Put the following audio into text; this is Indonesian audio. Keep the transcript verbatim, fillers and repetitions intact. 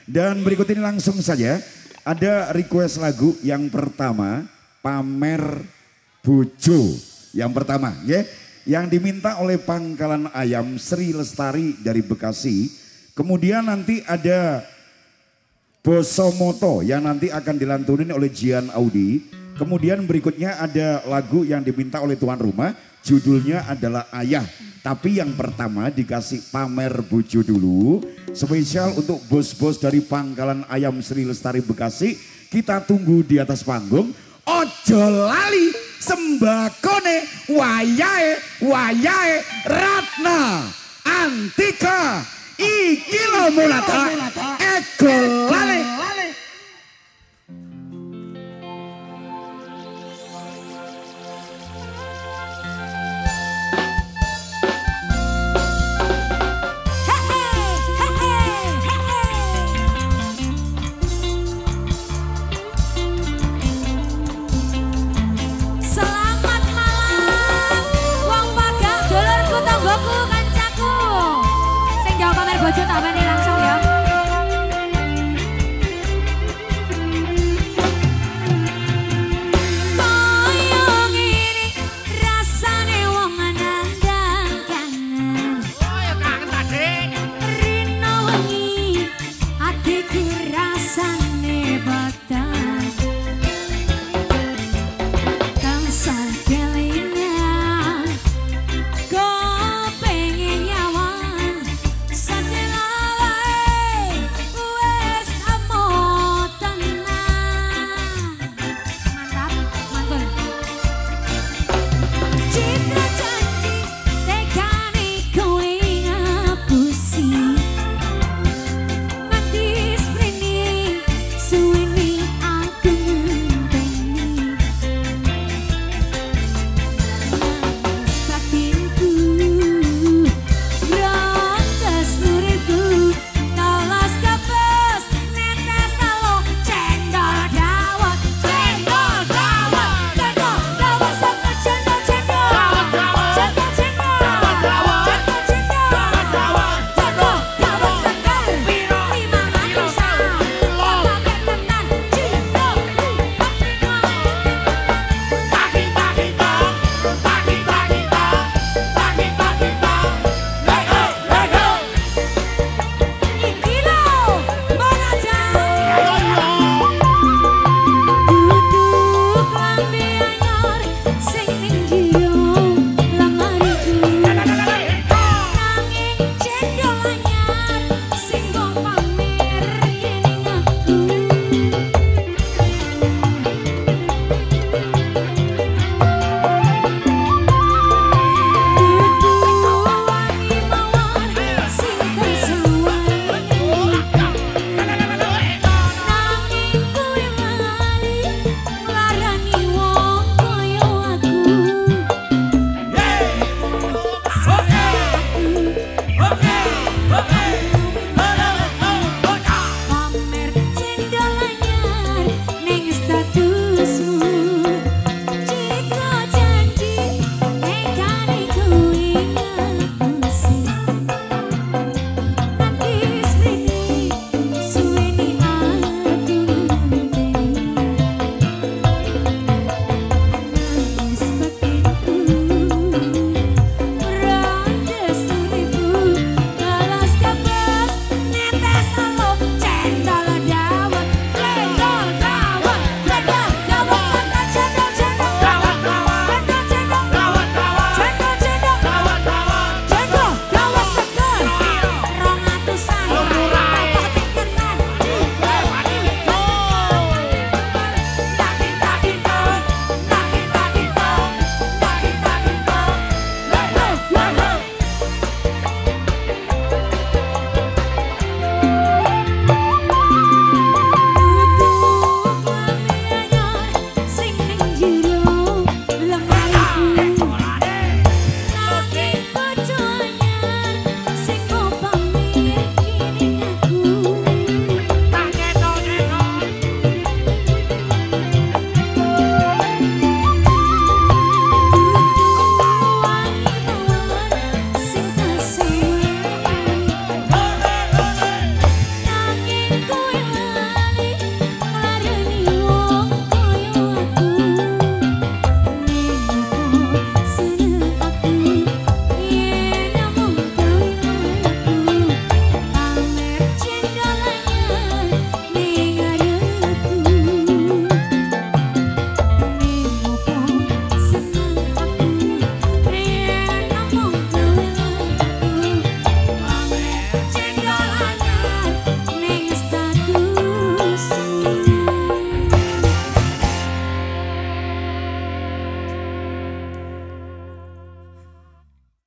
Dan berikut ini langsung saja ada request lagu yang pertama, Pamer Bojo. Yang pertama ya, yang diminta oleh Pangkalan Ayam Sri Lestari dari Bekasi. Kemudian nanti ada Bosomoto yang nanti akan dilantunin oleh Jian Audi. Kemudian berikutnya ada lagu yang diminta oleh tuan rumah, judulnya adalah Ayah. Tapi yang pertama dikasih Pamer Bojo dulu, spesial untuk bos-bos dari Pangkalan Ayam Sri Lestari Bekasi. Kita tunggu di atas panggung. Ojo lali sembakone wayahe wayahe Ratna Antika iki lho mulata ego lali. Bojo tak